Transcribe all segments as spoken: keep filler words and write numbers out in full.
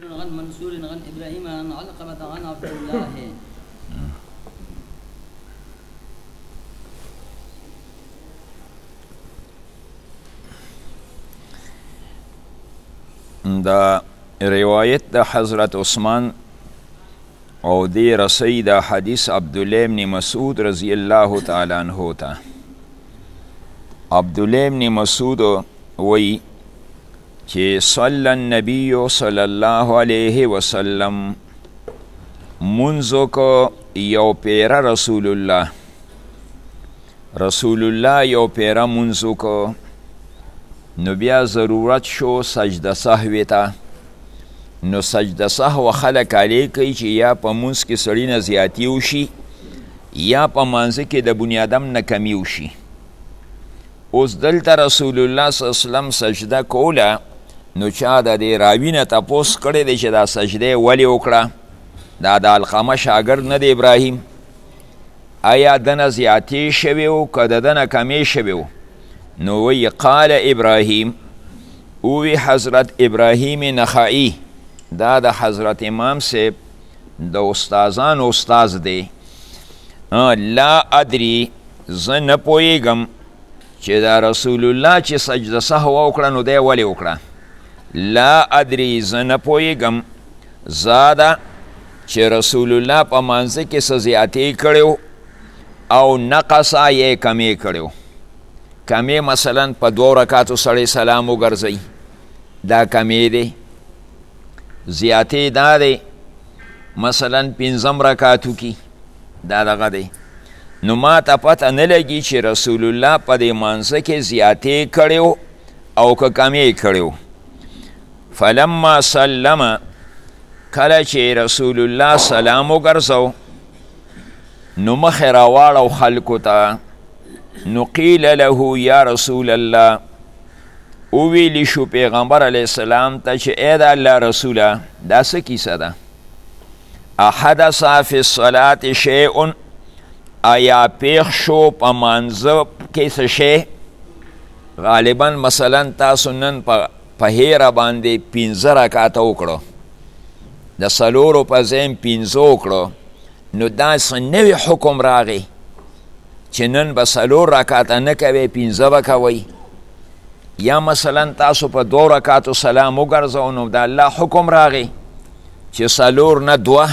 عن منصور عن إبراهيم عن علقمة عن عبد الله دا روایت دا حضرت عثمان او دی رسی دا حدیث عبدالله ابن مسعود رضی اللہ تعالی عنہ تا. عبدالله ابن مسعود وی چې صلی النبی صلی الله علیه وسلم منځو کو یو پیره رسول الله رسول الله یو پیره منځو کو نو بیا ضرورت شو سجده سهوی ته. نو سجده سهو خلک علی کوي چې یا په منځ کې سړي نه زیاتي وشي یا په منځ کې د بني آدم نه کمی وشي. اوس دلته رسول الله صلی الله علیه وسلم سجده کوله نو چا د دې راوي نه تپوس کړی دی چې دا سجده ولې وکړه؟ دا د علقمه شاګرد نه دی ابراهیم؟ آیا دنه زیاتې شوی و که د دنه کمې شوی و؟ نو وی قال ابراهیم، اوی حضرت ابراهیم نخعی، دا د حضرت امام صاحب د استازان استاز دی. لا ادری، زه نه پوهیږم چې دا رسول الله چې سجده سهو وکړه نو دی ولې وکړه. لا ادری، زه نه پوهیږم زاده چې رسول الله په منځ کې څه زیاتې کړی او نقصه یې کمې کړی. کمی مثلا په دو رکاتو سړی سلام وګرځئ، دا کمی دی. زیاتې دا دی مثلا پنځم رکاتو کې دا دغه دی. نو ما ته پته نه لګي چې رسول الله په دې منځه کې زیاتې کړی او که کمې کړی. فلما سلم، کله چې رسول الله سلام وګرځو نو مخې راواړو خلکو ته. نو قیل له یا رسول الله، او ویلی شو پیغمبر علیه السلام ته چې ای د الله رسوله دا څه کیسه ده؟ احدث فی الصلاة شیء، آیا پیښ شو په مانځه کې څه شی؟ غالبا مثلا تاسو نن په هیره باندې پنځه رکاته وکړو، د څلورو په ځای پنځه وکړو، نو دا څه نوی حکم راغی چې نن به څلور رکاته نه کوئ پنځه به کوئ. یا مثلا تاسو په دو رکاتو سلام وګرځو نو د الله حکم راغی چې څلور نه دوه.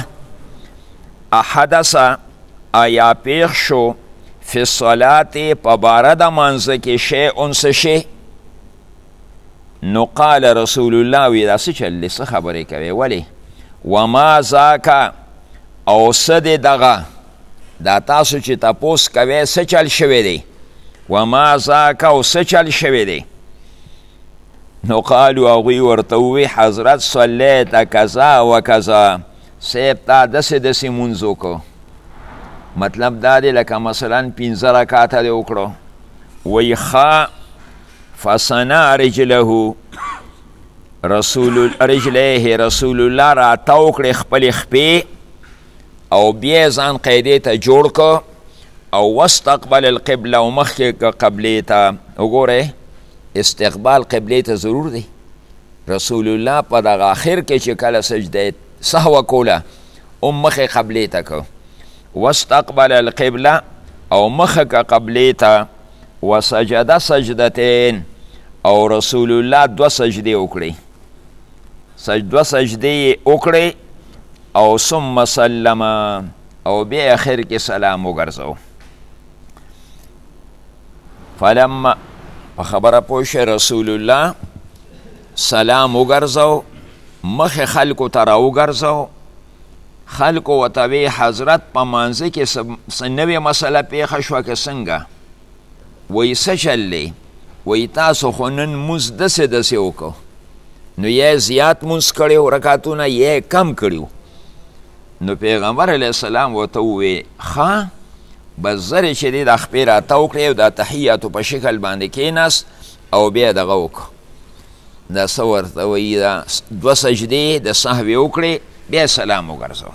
احدث، آیا پیښ شو فی الصلاة په باره د منځه کې شیء څه شی؟ نو قال رسول الله، وی دا څه چل دی، څه خبرې کوې ولې؟ وما ذاک، او څه دی دغه، دا تاسو چې تپوس کوئ څه چل شوی دی؟ وما ذاک، او څه چل شوی دی؟ نو قالو، هغوی ورته ووی حضرت صلیت کذا و کذا، صاحب تا داسې داسې مونځ وکړو. مطلب دا دی لکه مثلا پنځه رکاته دې وکړو. وی ښه، فصنع رجله، رسول رجلیه، رسول الله راتاو کړې خپلې خپې او بیا ځان قیدې ته جوړ که او واستقبل القبله، او مخکې که قبلې ته. وګورئ استقبال قبلې ته ضرور دی. رسول الله په دغه آخر کې چې کله سجده سهوه کوله ام مخې قبلې ته که. واستقبل القبله، او مخه که قبلې ته. وسجده سجدتین، او رسول الله دوه سجدې وکړې، دوه سجدې وکړې او ثم سلم، او بیا اخر کې سلام وګرځو. فلما، په خبره پوه شئ، رسول الله سلام وګرځو، مخې خلکو ته راوګرځو. خلکو ورته وی حضرت په منځه کې څه نوې مسله پیښه شوه که څنګه؟ وی څه چل دی؟ وی تاسو خو نن مونځ داسې داسې وکړو، نو یې زیات مونځ کړی و، رکعتونه یې کم کړي و. نو پیغمبر علیه السلام ورته ووی ښه، بس زر چې دی د خپې راتاو کړی او د تحیاتو په شکل باندې کېناست او بیا دغه وکړو. دا څه ورته وایي، دا دوه سجدې د سهوې وکړې بیا سلام وګرځو.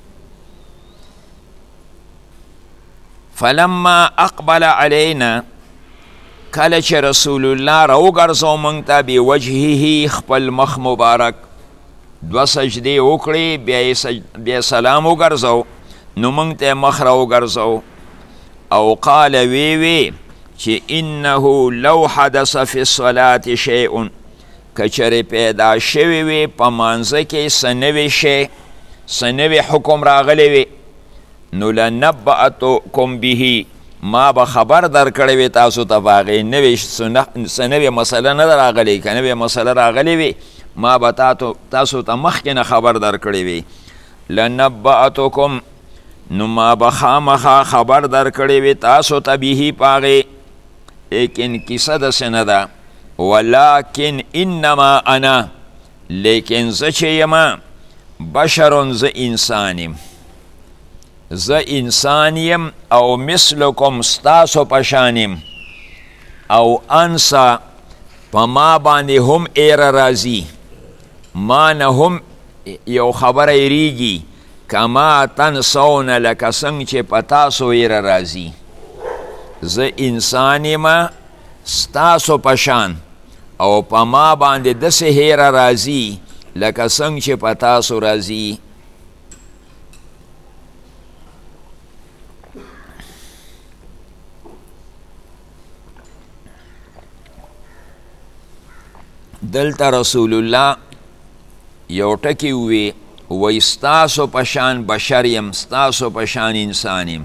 فلما اقبل علینا، کله چې رسول الله راوګرځو موږ ته بوجهه، خپل مخ مبارک، دوه سجدې وکړې بیا یې بیا سلام وګرځو نو موږ ته یې مخ راوګرځو او قال وی وی چې انه لو حدث فی الصلاة شیء کچرې پیدا شوی وي په مانځه کې څه نوی شی څه نوی حکم راغلی وي نو لنبأتکم به ما به خبر درکړی وي تاسو ته په هغې نوې څه نوې مسله نه ده راغلې که نوې مسله راغلې وي ما به تاسو ته مخکې نه خبر درکړی وي لنبأتکم نو ما به خامخا خبر درکړی وي تاسو ته به په هغې لیکن کیسه داسې نه ده ولکن انما انا لیکن زه چې یم بشرون زه انسان یم زه انسان یم او مثلکم ستاسو په شان یم او انسا په ما باندې هم ایره راځي ما نه هم یو خبره ایریږي کما تنسون لکه څنګه چې په تاسو ایره راځي زه انسان یم ستاسو په شان او په ما باندې داسې هیره راځي لکه څنګه چې په تاسو راځي دلته رسول الله یو ټکی وی وی ستاسو په شان بشر یم ستاسو په شان انسان یم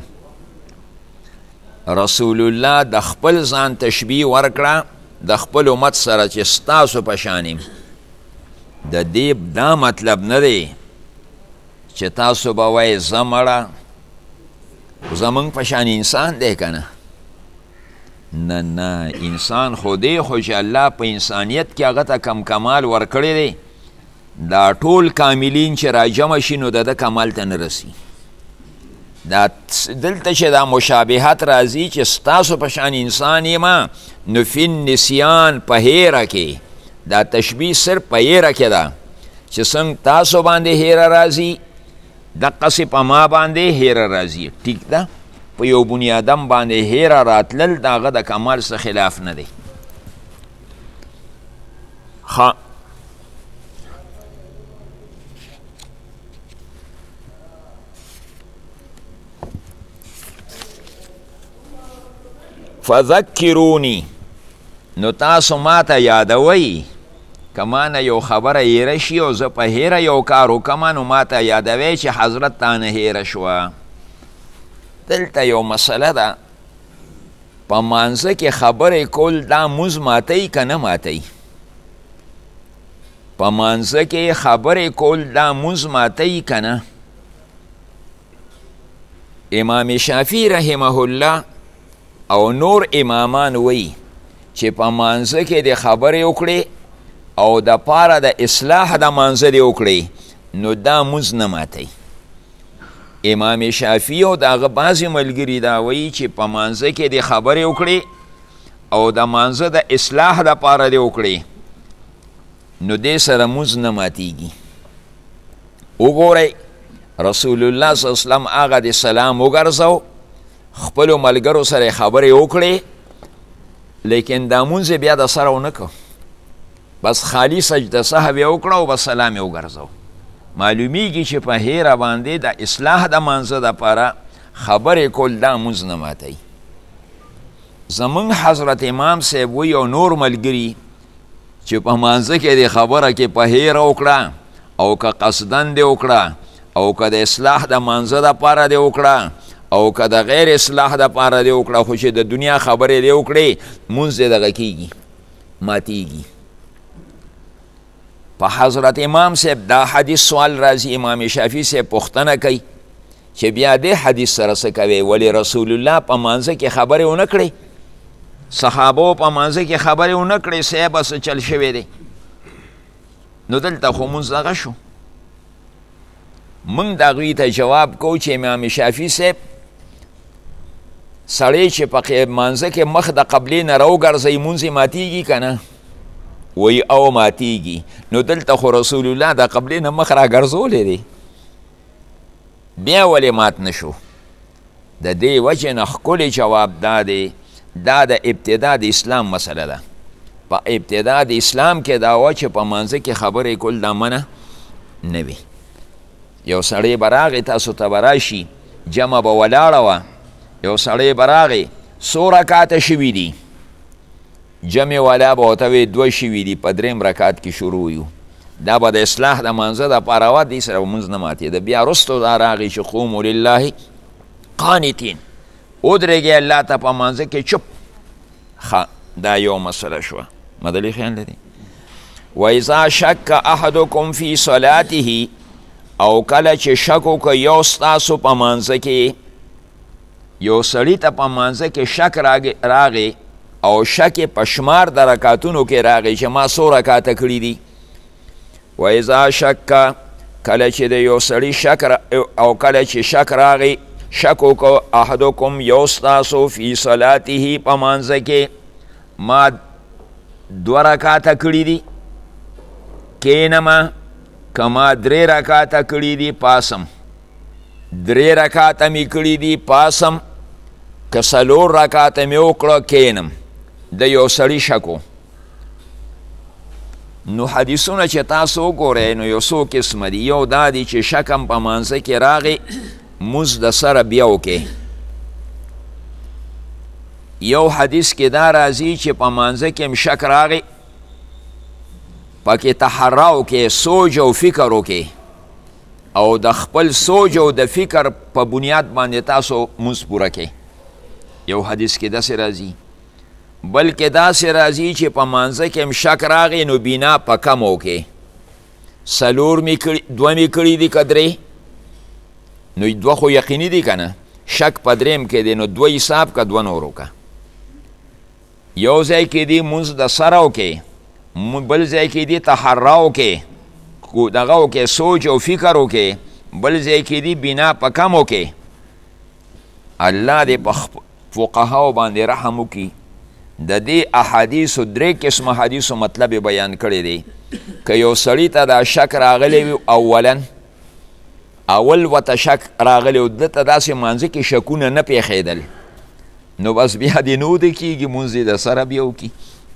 رسول الله د خپل ځان تشبیه ورکړه د خپل امت سره چې ستاسو په شان یم د دې دا مطلب نه دی چې تاسو به وایئ زه مړه زمونږ په شان انسان دی که نه نه نه انسان خو دی خو چې الله په انسانیت کې هغه ته کم کمال ورکړی دی دا ټول کاملین چې راجمع شي نو د ده کمال ته نه رسي دا دلته چې دا مشابهت راځي چې ستاسو په شان انسان یم نو فی النسیان په هیره کې دا تشبیه صرف په هیره کې ده چې څنګه تاسو باندې هیره راځي دقسې په ما باندې هیره راځي ټیک ده په یو بنیادم باندې هیره راتلل د هغه د کمال څخه خلاف نه دی ښه فذکرونی نو تاسو ما ته یادوئ که ما نه یو خبره هیره شي او زه په هیره یو کار وکړم نو ما ته یادوئ چې حضرت تا نه هیره شوه دلته یو مسله ده په مانځه کې خبرې کول دا موز ماتوي که نه ماتوي په مانځه کې خبرې کول دا موز ماتوي که نه امام شافعي رحمه الله او نور امامان وی چې په مانځه کې د خبرې وکړې او د پاره د اصلاح د مانځه دې وکړې نو دا موز نه ماتوي امام شافعي او د هغه بعضې ملګري دا وایي چې په مانځه کې د خبرې وکړې او د مانځه د اصلاح دپاره دې وکړې نو دې سره موز نه ماتیږي وګورئ رسول الله صلی الله علیه وسلم هغه د سلام وګرځو خپلو ملګرو سره خبرې وکړې لیکن دا مونځ بیا د سره ونه کړ بس خالی سجده سهو یې وکړه او بس سلام یې وګرځو معلومیږي چې په هیره باندې د اصلاح د مانځه دپاره خبرې کول دا مونځ نه ماتوي زمونږ حضرت امام صاحب وی او نور ملګري چې په مانځه کې د خبره کې په هیره وکړه او که قصدن دې وکړه او که د اصلاح د مانځه دپاره دې وکړه او که د غیر اصلاح دپاره دې وکړه خو چې د دنیا خبرې دې وکړې مونځ دې دغه کېږي ماتیږي په حضرت امام صاحب دا حدیث سوال راځي امام شافعي صاحب پوښتنه کوي چې بیا دې حدیث سره څه کوي ولې رسول الله په مانځه کې خبرې ونه کړې صحابو په مانځه کې خبرې ونه کړې صاحبه څه چل شوی دی نو دلته خو مونځ دغه شو موږ د هغوی ته جواب کوو چې امام شافعي صاحب سړی چې په مانځه کې مخ د قبلې نه راوګرځوي مونځ یې ماتیږي که نه وی او ماتیږي نو دلته خو رسول الله د قبلې نه مخ راګرځولی دی بیا ولې مات نه شو د دې وجې نه ښکلی جواب دا دی دا د ابتدا د اسلام مسله ده په ابتدا د اسلام کې دا وه چې په مانځه کې خبرې کول دا منه نه وي. یو سړی به راغی تاسو ته به راشي جمع به ولاړه وه، یو سړی به راغی څو رکاته شوي دي، جمع والا به ورته وی دوه شوي دي، په درېیم رکات کې شروع یو. دا به د اصلاح د مانځه دپاره وه، دې سره به مونځ نه ماتېده. بیا وروستو دا راغی چې قومو لله قانتین، ودرېږئ الله ته په مانځه کې چپ. ښه دا یو مسله شوه. مدلي خیال لري. واذا شک احدکم فی صلاته، او کله چې شک وکړه یو ستاسو په مانځه کې، یو سړي ته په مانځه کې شک راغی او شک په شمار د رکاتونو کې راغی چې ما څو رکاته کړي دي. واذا شک، کله چې د یو سړي شک او کله چې شک راغی شک وکړه احدکم یو ستاسو فی صلاته په مانځه کې ما دوه رکاته کړي دي، کینما کما درې رکاته کړي دي پاسم، درې رکاته مې کړي دي پاسم، که څلور رکاته مې وکړه کینم. د یو سړي شکو. نو حدیثونه چې تاسو وګورئ نو یو څو قسمه دي. یو دا دی چې شکم په مانځه کې راغی مونځ د سره بیا وکې. یو حدیث کې دا راځي چې په مانځه کې هم شک راغی، پکې تحرا وکې، سوچ او فکر وکې، او د خپل سوچ او د فکر په بنیاد باندې تاسو مونځ پوره کې. یو حدیث کې داسې راځي. بلکې داسې راځي چې په مانځه کې هم شک راغی نو بنا په کم وکې. څلور مې کړي، دوه مې کړي دي که درې، نو دوه خو یقیني دي که نه، شک په درېیم کې دی نو دوه حساب که دوه نور وکړه. یو ځای کې دی مونځ د سره وکې، بل ځای کې دی تحرا وکې، دغه وکې سوچ او فکر وکې، بل ځای کې دی بنا په کم وکې. الله دې په فقهاو باندې رحم وکړي. د دې احادیثو درې قسمه حدیثو مطلب بیان کړی دی. که یو سړي ته دا شک راغلی وي، اولا اول ورته شک راغلی و، ده ته داسې مانځه کې شکونه نه پیښېدل، نو بس بیا دې نه وده کېږي، مونځ دې د سره بیا وکړي،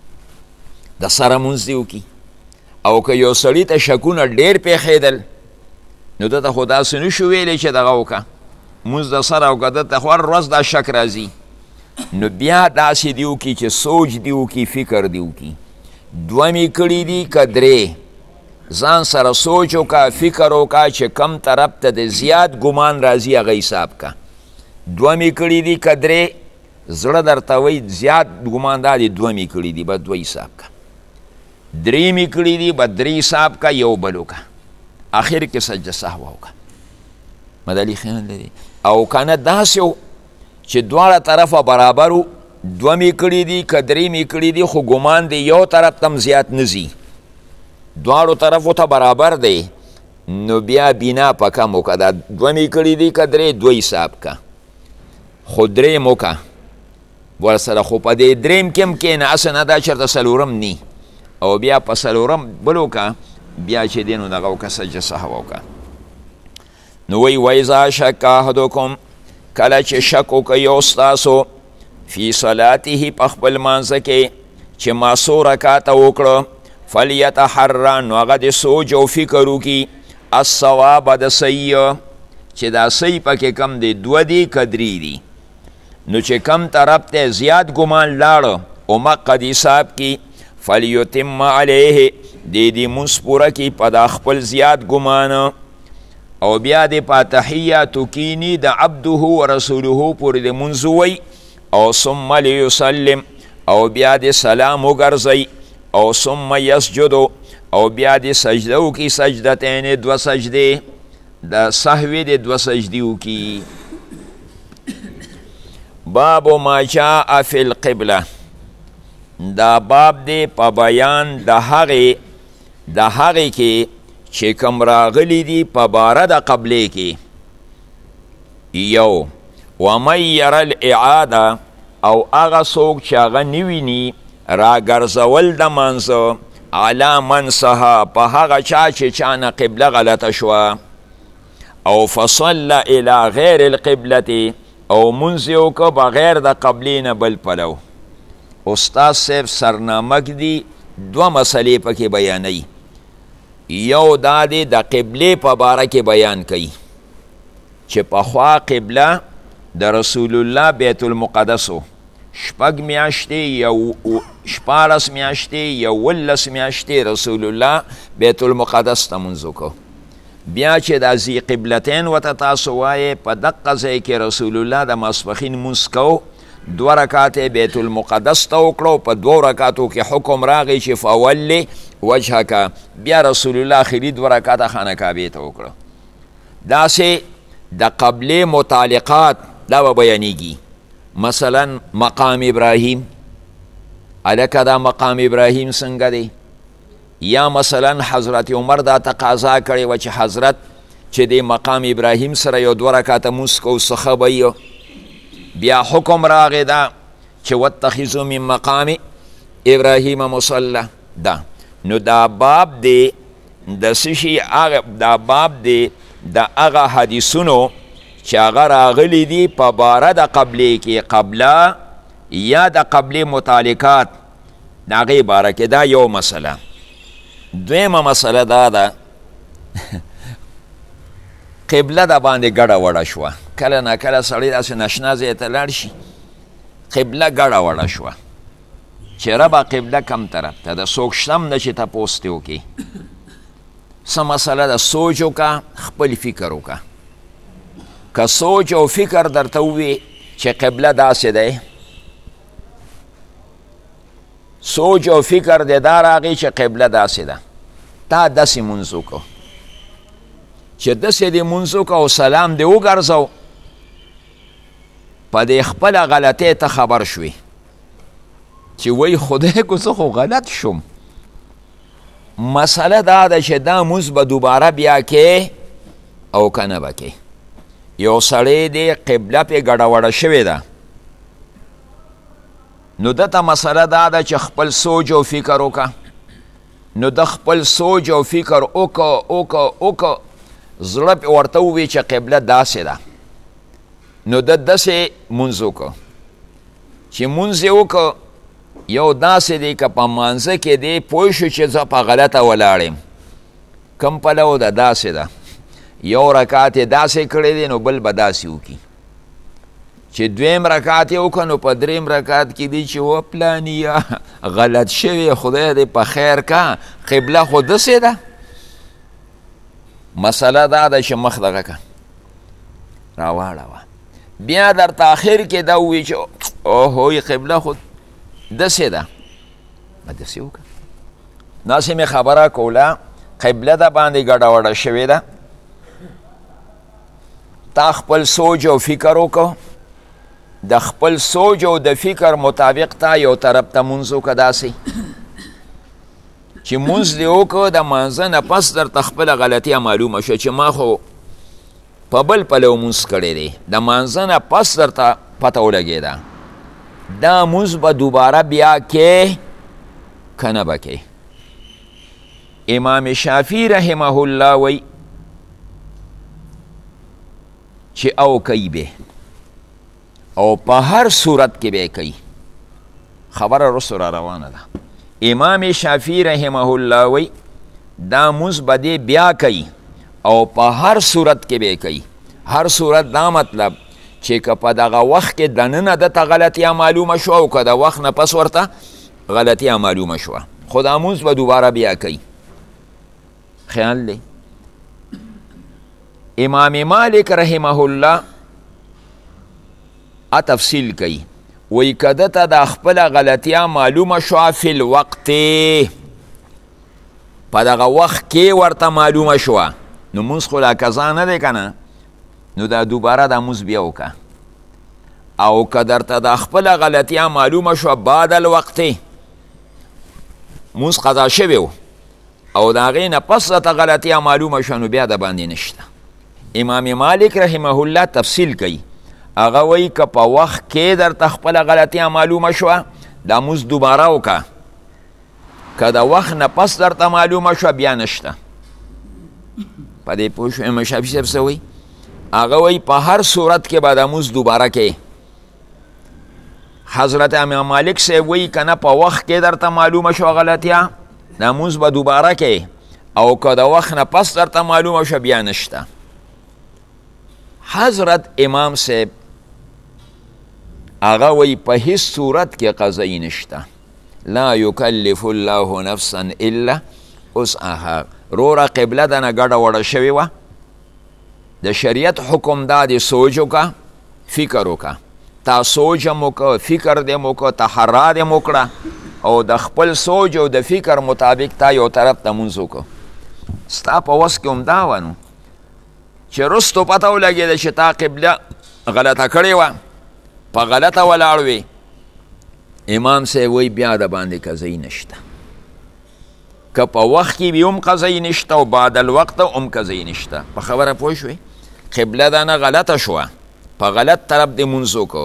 د سره مونځ دې وکړي. او که یو سړي ته شکونه ډېر پیښېدل نو ده ته خو داسې نه شو ویلی چې دغه وکړه مونځ د سره وکړه، ده ته خو هر ورځ دا شک راځي. نو بیا داسې دې وکړي چې سوچ دې وکړي، فکر دې وکړي. دوه مې کړي دي که درې، ځان سره سوچ وکړه، فکر وکړه چې کم طرف ته د زیات ګمان راځي هغه حساب که. دوه مې کړي دي که درې، زړه درته وایي زیات ګمان دا دی دوه مې کړي دي، به دوه حساب که. درې مې کړي دي به درې حساب که، یو بل وکړه، آخر کې سجده سهوه وکړه. مدلي خیال لري. او که نه داسې و چې دواړه طرفه برابر و، دوه مې کړي دي که درې مې کړي دي، خو ګمان دی یو طرف ته هم زیات نه ځي، دواړو طرفو ته برابر دی، نو بیا بنا په کم وکړه. دا دوه مې کړي دي که درې، دوه حساب که، خو درېیم وکړه ورسره. خو په دې درېیم کې هم کښېنه، هسې نه دا چېرته څلورم نی، او بیا په څلورم بل وکړه، بیا چې دی نو دغه وکړه سجده سهوه وکړه. نو وایي وایذا شک احدکم، کله چې شک وکړه یو ستاسو فی صلاته په خپل مانځه کې چې ما څو رکاته وکړه، فلیتحرا، نو هغه د سوچ او فکر وکړي، الصواب د صحیح، چې دا صحیح پکې کم دی، دوه دي که درې دي. نو چې کم طرف ته زیات ګمان لاړه او مقد حساب کې، فلیتم علیه، دې دې مونځ پوره کړي په دا خپل زیات ګمان. او بیا د فاتحیاتو کینی د عبده و رسوله پورې د مونځ ووایي، او ثم لیسلم، او بیا د سلام وګرځئ، او ثم یسجدو، او بیا د سجده وکړي، سجدتین، دوه سجدې، د سهوې د دوه سجدې وکړي. باب ما جاء فی القبله، دا باب دی په بیان د هغې د هغې کې چې کوم راغلی دي په باره د قبلې کې. یو ومن یره الاعاده، او هغه څوک چې هغه نه ویني راګرځول د منځه، علی منسها، په هغه چا چې چا نه قبله غلطه شوه، او فصل الی غیر القبلة، او منځ یې وکړه بغیر د قبلې نه بل پلو. استاد صاحب سرنامک دی، دوه مسئلې پکې بیانوي. یو دا دی د قبلې په باره کې بیان کوي چې پخوا قبله د رسول الله بیت المقدس و شپږ میاشتې یو شپاړس میاشتې یولس میاشتې رسول الله بیت المقدس ته مونځ وکړو. بیا چې د ذی قبلتین ورته تاسو وایې په دقه ځای کې رسول الله د ماسپښین مونځ کو، دوه رکعات بیت المقدس ته وکړو، په دوو رکعاتو کې حکم راغی چې فولي وجهک، بیا رسول الله آخري دوه رکعاته خانه کعبې ته وکړو. داسې د قبلې متعلقات دا به بیانیږي. مثلا مقام ابراهیم، الکه دا مقام ابراهیم څنګه دی؟ یا مثلا حضرت عمر دا تقاضا کړې وه چې حضرت چې د مقام ابراهیم سره یو دوه رکعاته مونځ کو څه به بیا حکم راغی دا چې واتخذوا من مقام ابراهیم مصلی دا. نو دا باب دی د څه شي دا باب دی د هغه حدیثونو چې هغه راغلی دي په باره د قبلې کې، قبله یا د قبلې متعلقات د هغې باره کې. دا یو مسله. دویمه مسله دا ده قبله د باندې ګډه وړه شوه. کله نه کله سړی داسې نشنا ځای ته لاړ شي، قبله ګډه وړه شوه چې ربه قبله کم طرف ته ده، څوک شته هم نه چې تپوس دې وکړي. څه مسله ده؟ سوچ وکړه، خپل فکر وکړه. که سوچ او فکر درته ووي چې قبله داسې دی، سوچ او فکر دې دا راغی چې قبله داسې ده، تا داسې مونځ وکړو چې داسې دې مونځ وکړه او سلام دې وګرځو، په دې خپله غلطۍ ته خبر شوې چې وای خدای کو زه خو غلط شم. مسله دا ده چې دا مونځ به دوباره بیا کې او که نه به کې. یو سړی دی قبله پې ګډه وړه شوې ده، نو دته مسله دا ده چې خپل سوچ او فکر وکړه. نو د خپل سوچ او فکر وکړه وکړه وکړه زړه پې ورته ووي چې قبله داسې ده، نو د داسې مونځ وکړه. چې مونځ یې وکړه یو داسې دی که په مانځه کې دی پوه شو چې زه په غلطه ولاړ یم، کم پلو ده داسې ده، یو رکعت یې داسې کړی دی نو بل به داسې وکړي. چې دویم رکعت یې وکړه نو په دریم رکعت کې دی چې و پلانیه غلط شوی، خدای دې په خیر کا، قبله خو داسې ده. مسله دا ده چې مخ دغه که راواړوه، بیا درته آخر کې دا ووایي چې اوهوی قبله خو داسې ده، به داسې وکړه. داسې مې خبره کوله قبله د باندې ګډه وډه شوې ده، تا خپل سوچ او فکر وکړو، د خپل سوچ او د فکر مطابق تا یو طرف ته مونځ وکړه. داسې چې مونځ دې وکړو د مانځه نه پس درته خپله غلطیه معلومه شوه چې ما خو په بل پلو مونځ کړی دی، د مانځه نه پس درته پته ولګېده، دا مونځ به دوباره بیا کې که نه به کې. امام شافعي رحمه الله وی چې او کوي به او په هر صورت کې به کوي. خبره رسو را روانه ده. امام شافعي رحمه الله وی دا مونځ به دې بیا کوي او په هر صورت کې به کوي. هر صورت دا مطلب چې که په دغه وخت کې دننه دته غلطیه معلومه شوه او که د وخت نه پس ورته غلطیه معلومه شوه، خو دا مونځ به دوباره بیا کوي. خیال دی. امام مالک رحمه الله ا تفصیل کوي، وی که دته د خپله غلطیه معلومه شوه فی الوقت، په دغه وخت کې ورته معلومه شوه، نو مونځ خو لا قضا نه دی که نه، نو دا دوباره دا مونځ بیا وکړه. او که درته د خپله غلطیه معلومه شوه بعد الوقت، مونځ قضا شوی و او د هغې نه پس درته غلطیه معلومه شوه، نو بیا د باندې نشته. امام مالک رحمه الله تفصیل کوي، هغه وایي که په وخت کې درته خپله غلطیه معلومه شوه دا مونځ دوباره وکړه، که د وخت نه پس درته معلومه شوه بیا نشته. په دې پوه شو امام شافعي صاحب څه وایي؟ هغه وایي په هر صورت کې به د مونځ دوباره کوي. حضرت امام مالک صاحب وایي که نه په وخت کې درته معلومه شوه غلطیه دا مونځ به دوباره کوي، او که د وخت نه پس درته معلومه شوه بیا نشته. حضرت امام صاحب هغه وی په هیڅ صورت کې قضایي نشته. لا یکلف الله نفسا الا وسعها. روره قبله دنه ګډه وړه شوې وه، د شریعت حکم دا دی سوچ وکړه، فکر وکړه. تا سوچ هم وکړه، فکر دې هم وکړه، تحرا دې هم وکړه او د خپل سوچ او د فکر مطابق تا یو طرف ته مونځ وکړه. ستا په وس کې هم دا وه نو چې رستو پته ولګېده چې تا قبله غلطه کړې وه، په غلطه ولاړ وې. امام صاحب وی بیا د باندې قضایي نشته. که په وخت کې بیا هم قضایي نشته او بعد الوقت هم قضایي نشته. په خبره پوه شوې؟ قبله دانه غلطه شوه، په غلط طرف دې مونځ وکړو،